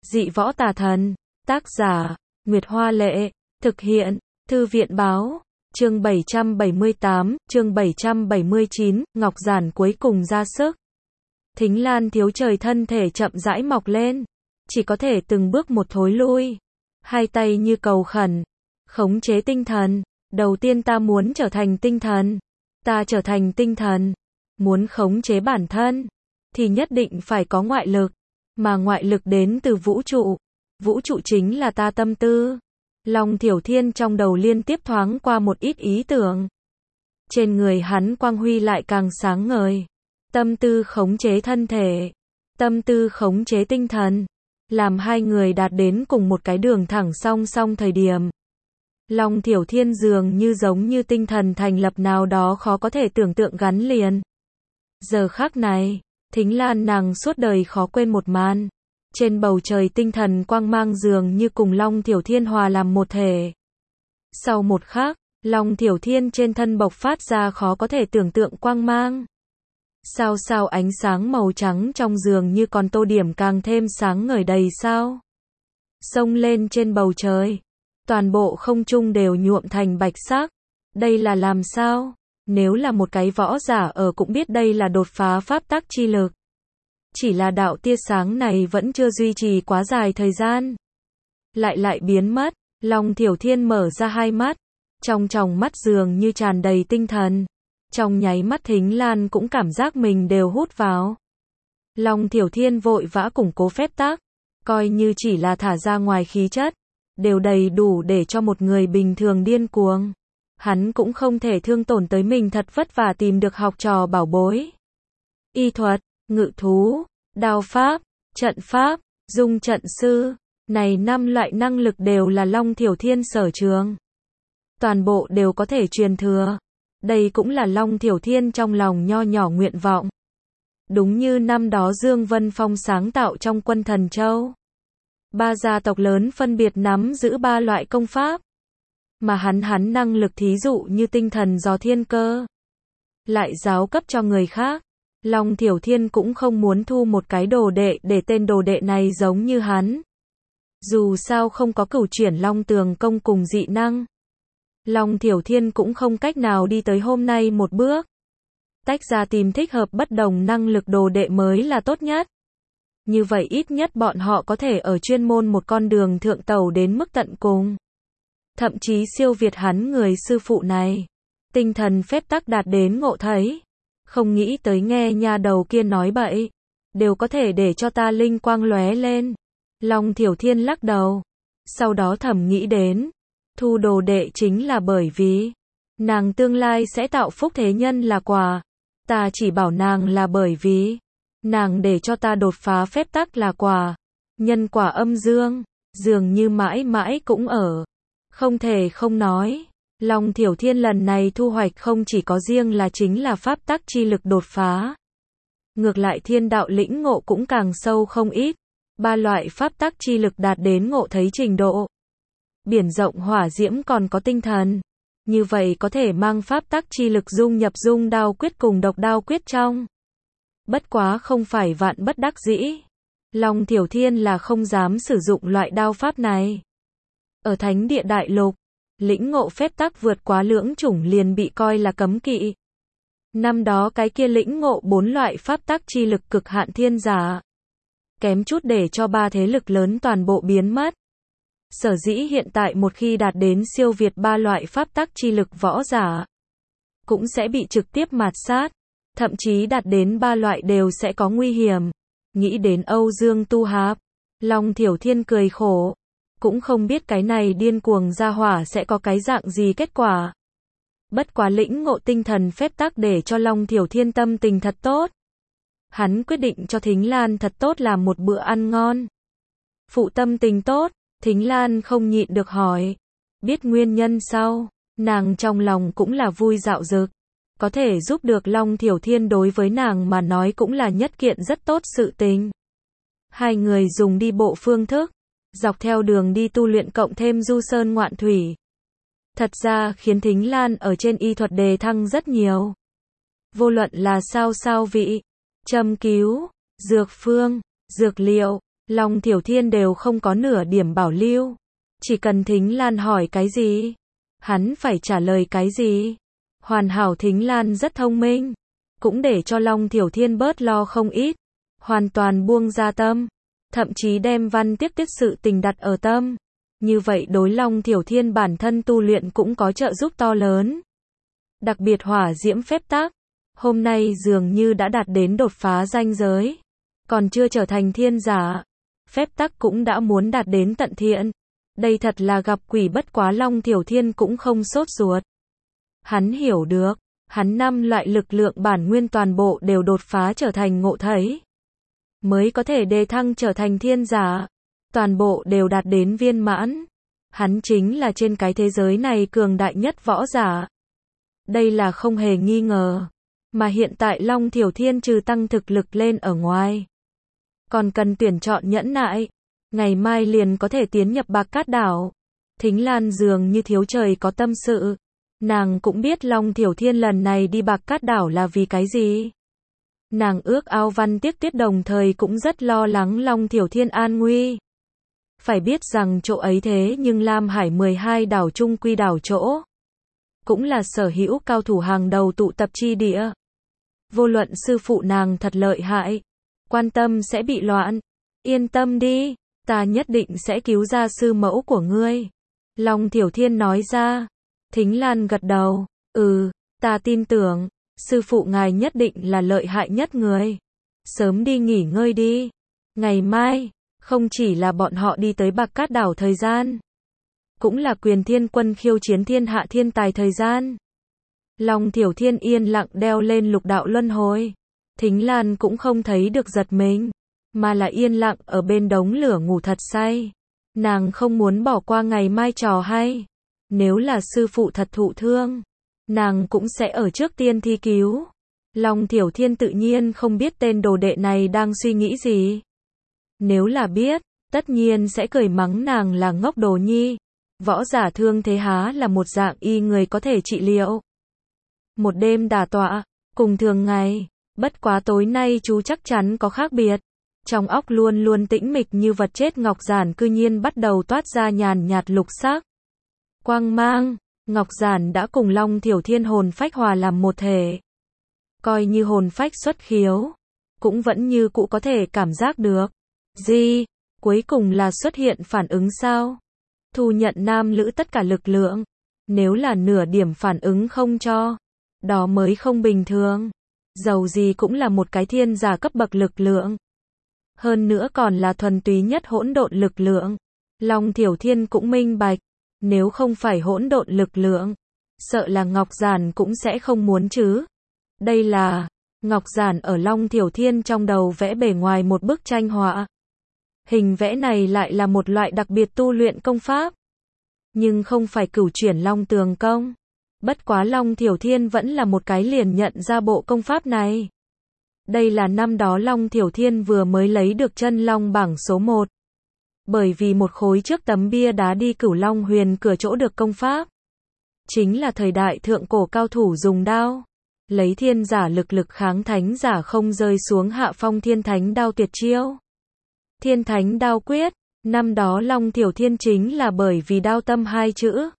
Dị võ tà thần. Tác giả, Nguyệt Hoa Lệ. Thực hiện, Thư viện Báo. Chương 778, chương 779, Ngọc Giản cuối cùng ra sức. Thính Lan thiếu trời thân thể chậm rãi mọc lên. Chỉ có thể từng bước một thối lui. Hai tay như cầu khẩn. Khống chế tinh thần. Đầu tiên ta muốn trở thành tinh thần. Ta trở thành tinh thần. Muốn khống chế bản thân. Thì nhất định phải có ngoại lực. Mà ngoại lực đến từ vũ trụ. Vũ trụ chính là ta tâm tư. Long Thiểu Thiên trong đầu liên tiếp thoáng qua một ít ý tưởng. Trên người hắn quang huy lại càng sáng ngời. Tâm tư khống chế thân thể. Tâm tư khống chế tinh thần. Làm hai người đạt đến cùng một cái đường thẳng song song thời điểm. Long Thiểu Thiên dường như giống như tinh thần thành lập nào đó khó có thể tưởng tượng gắn liền. Giờ khắc này, Thính Lan nàng suốt đời khó quên một màn. Trên bầu trời tinh thần quang mang dường như cùng Long Thiểu Thiên hòa làm một thể. Sau một khắc, Long Thiểu Thiên trên thân bộc phát ra khó có thể tưởng tượng quang mang. Sao ánh sáng màu trắng trong dường như còn tô điểm càng thêm sáng ngời đầy sao. Xông lên trên bầu trời. Toàn bộ không trung đều nhuộm thành bạch sắc. Đây là làm sao? Nếu là một cái võ giả ở cũng biết đây là đột phá pháp tắc chi lực. Chỉ là đạo tia sáng này vẫn chưa duy trì quá dài thời gian. Lại biến mất. Long Thiểu Thiên mở ra hai mắt. Trong tròng mắt dường như tràn đầy tinh thần. Trong nháy mắt Thính Lan cũng cảm giác mình đều hút vào. Long Thiểu Thiên vội vã củng cố phép tắc. Coi như chỉ là thả ra ngoài khí chất. Đều đầy đủ để cho một người bình thường điên cuồng. Hắn cũng không thể thương tổn tới mình thật vất vả tìm được học trò bảo bối. Y thuật, ngự thú, đao pháp, trận pháp, dung trận sư. Này 5 loại năng lực đều là Long Thiểu Thiên sở trường. Toàn bộ đều có thể truyền thừa. Đây cũng là Long Thiểu Thiên trong lòng nho nhỏ nguyện vọng. Đúng như năm đó Dương Vân Phong sáng tạo trong Quân Thần Châu. 3 gia tộc lớn phân biệt nắm giữ 3 loại công pháp. Mà hắn năng lực thí dụ như tinh thần gió thiên cơ. Lại giáo cấp cho người khác. Long Thiểu Thiên cũng không muốn thu một cái đồ đệ để tên đồ đệ này giống như hắn. Dù sao không có cửu chuyển Long Tường công cùng dị năng. Long Thiểu Thiên cũng không cách nào đi tới hôm nay một bước. Tách ra tìm thích hợp bất đồng năng lực đồ đệ mới là tốt nhất. Như vậy ít nhất bọn họ có thể ở chuyên môn một con đường thượng tàu đến mức tận cùng. Thậm chí siêu việt hắn người sư phụ này. Tinh thần phép tắc đạt đến ngộ thấy. Không nghĩ tới nghe nha đầu kia nói bậy. Đều có thể để cho ta linh quang lóe lên. Long Thiểu Thiên lắc đầu. Sau đó thầm nghĩ đến. Thu đồ đệ chính là bởi vì. Nàng tương lai sẽ tạo phúc thế nhân là quả. Ta chỉ bảo nàng là bởi vì. Nàng để cho ta đột phá phép tắc là quả. Nhân quả âm dương. Dường như mãi mãi cũng ở. Không thể không nói. Long Thiểu Thiên lần này thu hoạch không chỉ có riêng là chính là pháp tắc chi lực đột phá. Ngược lại thiên đạo lĩnh ngộ cũng càng sâu không ít. 3 loại pháp tắc chi lực đạt đến ngộ thấy trình độ. Biển rộng hỏa diễm còn có tinh thần. Như vậy có thể mang pháp tắc chi lực dung nhập dung đao quyết cùng độc đao quyết trong. Bất quá không phải vạn bất đắc dĩ. Long Thiểu Thiên là không dám sử dụng loại đao pháp này. Ở Thánh Địa Đại Lục, lĩnh ngộ phép tắc vượt quá lưỡng chủng liền bị coi là cấm kỵ. Năm đó cái kia lĩnh ngộ 4 loại pháp tắc chi lực cực hạn thiên giả. Kém chút để cho 3 thế lực lớn toàn bộ biến mất. Sở dĩ hiện tại một khi đạt đến siêu việt 3 loại pháp tắc chi lực võ giả, cũng sẽ bị trực tiếp mạt sát. Thậm chí đạt đến 3 loại đều sẽ có nguy hiểm. Nghĩ đến Âu Dương Tu Hạp, Long Thiểu Thiên cười khổ. Cũng không biết cái này điên cuồng ra hỏa sẽ có cái dạng gì kết quả. Bất quá lĩnh ngộ tinh thần phép tắc để cho Long Thiểu Thiên tâm tình thật tốt. Hắn quyết định cho Thính Lan thật tốt làm một bữa ăn ngon. Phụ tâm tình tốt, Thính Lan không nhịn được hỏi. Biết nguyên nhân sau, nàng trong lòng cũng là vui dạo dực. Có thể giúp được Long Thiểu Thiên đối với nàng mà nói cũng là nhất kiện rất tốt sự tình. Hai người dùng đi bộ phương thức. Dọc theo đường đi tu luyện cộng thêm du sơn ngoạn thủy. Thật ra khiến Thính Lan ở trên y thuật đề thăng rất nhiều. Vô luận là sao vị, châm cứu, dược phương, dược liệu, Long Thiểu Thiên đều không có nửa điểm bảo lưu. Chỉ cần Thính Lan hỏi cái gì, hắn phải trả lời cái gì. Hoàn hảo Thính Lan rất thông minh, cũng để cho Long Thiểu Thiên bớt lo không ít. Hoàn toàn buông ra tâm, thậm chí đem văn tiếp tiết sự tình đặt ở tâm. Như vậy đối Long Thiểu Thiên bản thân tu luyện cũng có trợ giúp to lớn. Đặc biệt hỏa diễm phép tắc, hôm nay dường như đã đạt đến đột phá ranh giới. Còn chưa trở thành thiên giả, phép tắc cũng đã muốn đạt đến tận thiện. Đây thật là gặp quỷ, bất quá Long Thiểu Thiên cũng không sốt ruột. Hắn hiểu được, hắn 5 loại lực lượng bản nguyên toàn bộ đều đột phá trở thành ngộ thấy. Mới có thể đề thăng trở thành thiên giả. Toàn bộ đều đạt đến viên mãn. Hắn chính là trên cái thế giới này cường đại nhất võ giả. Đây là không hề nghi ngờ. Mà hiện tại Long Thiểu Thiên trừ tăng thực lực lên ở ngoài, còn cần tuyển chọn nhẫn nại. Ngày mai liền có thể tiến nhập Bạc Cát đảo. Thính Lan dường như thiếu trời có tâm sự. Nàng cũng biết Long Thiểu Thiên lần này đi Bạc Cát đảo là vì cái gì. Nàng ước ao Văn Tiếc Tuyết, đồng thời cũng rất lo lắng Long Thiểu Thiên an nguy. Phải biết rằng chỗ ấy thế nhưng Lam Hải 12 đảo trung quy đảo chỗ, cũng là sở hữu cao thủ hàng đầu tụ tập chi địa. Vô luận sư phụ nàng thật lợi hại, quan tâm sẽ bị loạn. Yên tâm đi, ta nhất định sẽ cứu ra sư mẫu của ngươi. Long Thiểu Thiên nói ra. Thính Lan gật đầu. Ta tin tưởng, sư phụ ngài nhất định là lợi hại nhất người. Sớm đi nghỉ ngơi đi. Ngày mai, không chỉ là bọn họ đi tới Bạc Cát đảo thời gian, cũng là Quyền Thiên Quân khiêu chiến thiên hạ thiên tài thời gian. Long Thiểu Thiên yên lặng đeo lên lục đạo luân hồi. Thính Lan cũng không thấy được giật mình, mà là yên lặng ở bên đống lửa ngủ thật say. Nàng không muốn bỏ qua ngày mai trò hay. Nếu là sư phụ thật thụ thương, nàng cũng sẽ ở trước tiên thi cứu. Long Thiểu Thiên tự nhiên không biết tên đồ đệ này đang suy nghĩ gì. Nếu là biết, tất nhiên sẽ cười mắng nàng là ngốc đồ nhi. Võ giả thương thế há là một dạng y người có thể trị liệu. Một đêm đả tọa, cùng thường ngày, bất quá tối nay chú chắc chắn có khác biệt. Trong óc luôn luôn tĩnh mịch như vật chết ngọc giản cư nhiên bắt đầu toát ra nhàn nhạt lục sắc quang mang. Ngọc giản đã cùng Long Thiểu Thiên hồn phách hòa làm một thể. Coi như hồn phách xuất khiếu, cũng vẫn như cũ có thể cảm giác được. Gì? Cuối cùng là xuất hiện phản ứng sao? Thu nhận nam nữ tất cả lực lượng. Nếu là nửa điểm phản ứng không cho, đó mới không bình thường. Dầu gì cũng là một cái thiên giả cấp bậc lực lượng. Hơn nữa còn là thuần túy nhất hỗn độn lực lượng. Long Thiểu Thiên cũng minh bạch, nếu không phải hỗn độn lực lượng, sợ là Ngọc Giản cũng sẽ không muốn chứ. Đây là, Ngọc Giản ở Long Thiểu Thiên trong đầu vẽ bề ngoài một bức tranh họa. Hình vẽ này lại là một loại đặc biệt tu luyện công pháp. Nhưng không phải cửu chuyển Long Tường công. Bất quá Long Thiểu Thiên vẫn là một cái liền nhận ra bộ công pháp này. Đây là năm đó Long Thiểu Thiên vừa mới lấy được chân Long bảng số 1. Bởi vì một khối trước tấm bia đá đi Cửu Long Huyền cửa chỗ được công pháp. Chính là thời đại thượng cổ cao thủ dùng đao. Lấy thiên giả lực kháng thánh giả không rơi xuống hạ phong thiên thánh đao tuyệt chiêu. Thiên thánh đao quyết, năm đó Long Thiểu Thiên chính là bởi vì đao tâm hai chữ.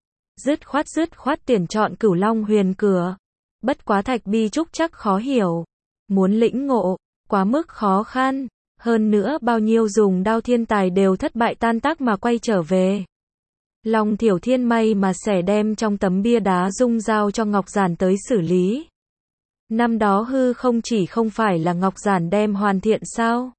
Dứt khoát tuyển chọn Cửu Long Huyền cửa. Bất quá Thạch Bi Trúc chắc khó hiểu. Muốn lĩnh ngộ, quá mức khó khăn. Hơn nữa bao nhiêu dùng đao thiên tài đều thất bại tan tác mà quay trở về. Long Thiểu Thiên may mà xẻ đem trong tấm bia đá dung giao cho Ngọc Giản tới xử lý. Năm đó hư không chỉ không phải là Ngọc Giản đem hoàn thiện sao?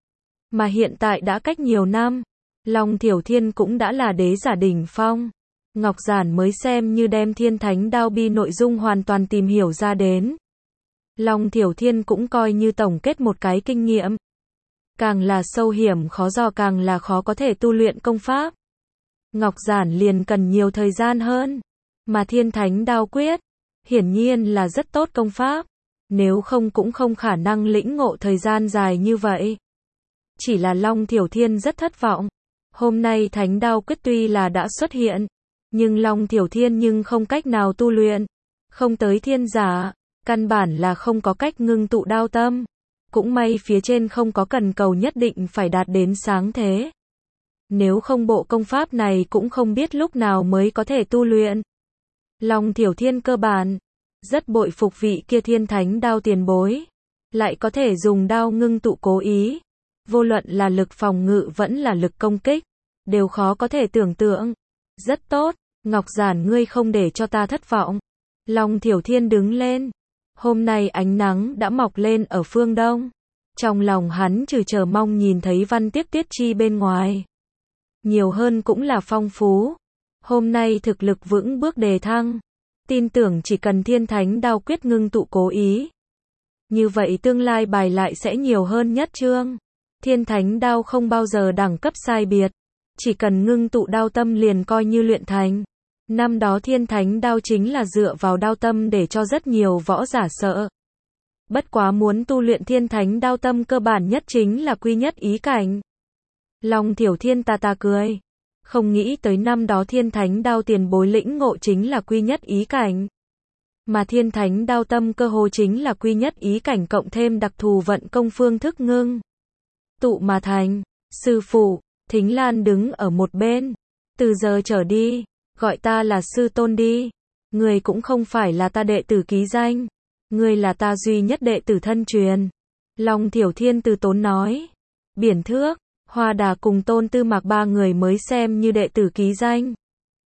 Mà hiện tại đã cách nhiều năm, Long Thiểu Thiên cũng đã là đế giả đỉnh phong. Ngọc Giản mới xem như đem thiên thánh đao bi nội dung hoàn toàn tìm hiểu ra đến. Long Thiểu Thiên cũng coi như tổng kết một cái kinh nghiệm. Càng là sâu hiểm khó dò càng là khó có thể tu luyện công pháp. Ngọc Giản liền cần nhiều thời gian hơn. Mà thiên thánh đao quyết, hiển nhiên là rất tốt công pháp. Nếu không cũng không khả năng lĩnh ngộ thời gian dài như vậy. Chỉ là Long Thiểu Thiên rất thất vọng. Hôm nay thánh đao quyết tuy là đã xuất hiện, nhưng Long Thiểu Thiên nhưng không cách nào tu luyện. Không tới thiên giả, căn bản là không có cách ngưng tụ đao tâm. Cũng may phía trên không có cần cầu nhất định phải đạt đến sáng thế. Nếu không bộ công pháp này cũng không biết lúc nào mới có thể tu luyện. Long Thiểu Thiên cơ bản rất bội phục vị kia thiên thánh đao tiền bối. Lại có thể dùng đao ngưng tụ cố ý. Vô luận là lực phòng ngự vẫn là lực công kích. Đều khó có thể tưởng tượng. Rất tốt, Ngọc Giản ngươi không để cho ta thất vọng. Long Thiểu Thiên đứng lên. Hôm nay ánh nắng đã mọc lên ở phương đông. Trong lòng hắn trừ chờ mong nhìn thấy văn tiếp tiết chi bên ngoài. Nhiều hơn cũng là phong phú. Hôm nay thực lực vững bước đề thăng. Tin tưởng chỉ cần thiên thánh đao quyết ngưng tụ cố ý. Như vậy tương lai bài lại sẽ nhiều hơn nhất chương. Thiên thánh đao không bao giờ đẳng cấp sai biệt. Chỉ cần ngưng tụ đao tâm liền coi như luyện thành. Năm đó thiên thánh đao chính là dựa vào đao tâm để cho rất nhiều võ giả sợ. Bất quá muốn tu luyện thiên thánh đao tâm cơ bản nhất chính là quy nhất ý cảnh. Long Thiểu Thiên ta cười. Không nghĩ tới năm đó thiên thánh đao tiền bối lĩnh ngộ chính là quy nhất ý cảnh. Mà thiên thánh đao tâm cơ hồ chính là quy nhất ý cảnh cộng thêm đặc thù vận công phương thức ngưng tụ mà thành. Sư phụ, Thính Lan đứng ở một bên. Từ giờ trở đi, gọi ta là sư tôn đi. Người cũng không phải là ta đệ tử ký danh. Người là ta duy nhất đệ tử thân truyền. Long Thiểu Thiên từ tốn nói. Biển Thước, Hoa Đà cùng Tôn Tư Mạc ba người mới xem như đệ tử ký danh.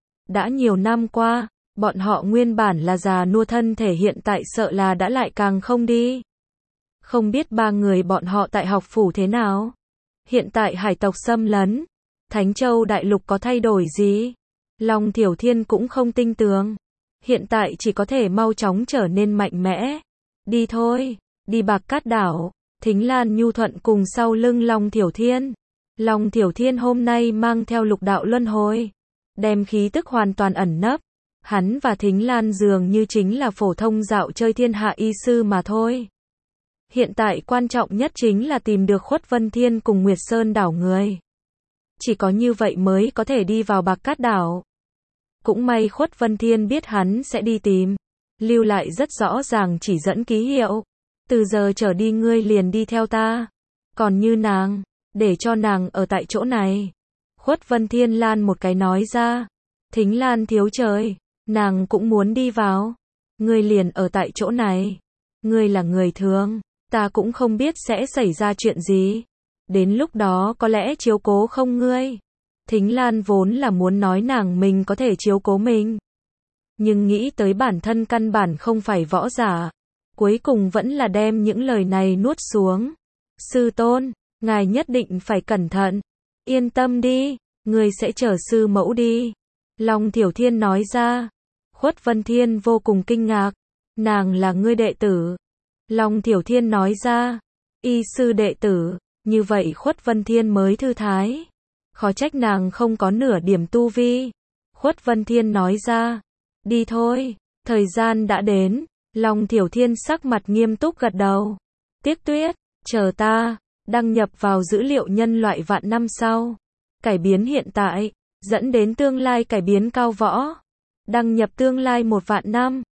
Đã nhiều năm qua, bọn họ nguyên bản là già nua thân thể hiện tại sợ là đã lại càng không đi. Không biết ba người bọn họ tại học phủ thế nào? Hiện tại hải tộc xâm lấn, Thánh Châu đại lục có thay đổi gì? Long Thiểu Thiên cũng không tin tưởng. Hiện tại chỉ có thể mau chóng trở nên mạnh mẽ. Đi thôi, đi Bạc Cát đảo. Thính Lan nhu thuận cùng sau lưng Long Thiểu Thiên. Long Thiểu Thiên hôm nay mang theo lục đạo luân hồi. Đem khí tức hoàn toàn ẩn nấp. Hắn và Thính Lan dường như chính là phổ thông dạo chơi thiên hạ y sư mà thôi. Hiện tại quan trọng nhất chính là tìm được Khuất Vân Thiên cùng Nguyệt Sơn đảo người. Chỉ có như vậy mới có thể đi vào Bạc Cát đảo. Cũng may Khuất Vân Thiên biết hắn sẽ đi tìm. Lưu lại rất rõ ràng chỉ dẫn ký hiệu. Từ giờ trở đi ngươi liền đi theo ta. Còn như nàng, để cho nàng ở tại chỗ này. Khuất Vân Thiên lan một cái nói ra. Thính Lan thiếu trời, nàng cũng muốn đi vào. Ngươi liền ở tại chỗ này. Ngươi là người thường, ta cũng không biết sẽ xảy ra chuyện gì. Đến lúc đó có lẽ chiếu cố không ngươi. Thính Lan vốn là muốn nói nàng mình có thể chiếu cố mình. Nhưng nghĩ tới bản thân căn bản không phải võ giả. Cuối cùng vẫn là đem những lời này nuốt xuống. Sư tôn, ngài nhất định phải cẩn thận. Yên tâm đi, ngươi sẽ chở sư mẫu đi. Long Thiểu Thiên nói ra. Khuất Vân Thiên vô cùng kinh ngạc. Nàng là ngươi đệ tử. Long Thiểu Thiên nói ra. Y sư đệ tử. Như vậy Khuất Vân Thiên mới thư thái. Khó trách nàng không có nửa điểm tu vi. Khuất Vân Thiên nói ra. Đi thôi, thời gian đã đến. Long Thiểu Thiên sắc mặt nghiêm túc gật đầu. Tiếc Tuyết, chờ ta. Đăng nhập vào dữ liệu nhân loại vạn năm sau. Cải biến hiện tại, dẫn đến tương lai cải biến cao võ. Đăng nhập tương lai 1 vạn năm.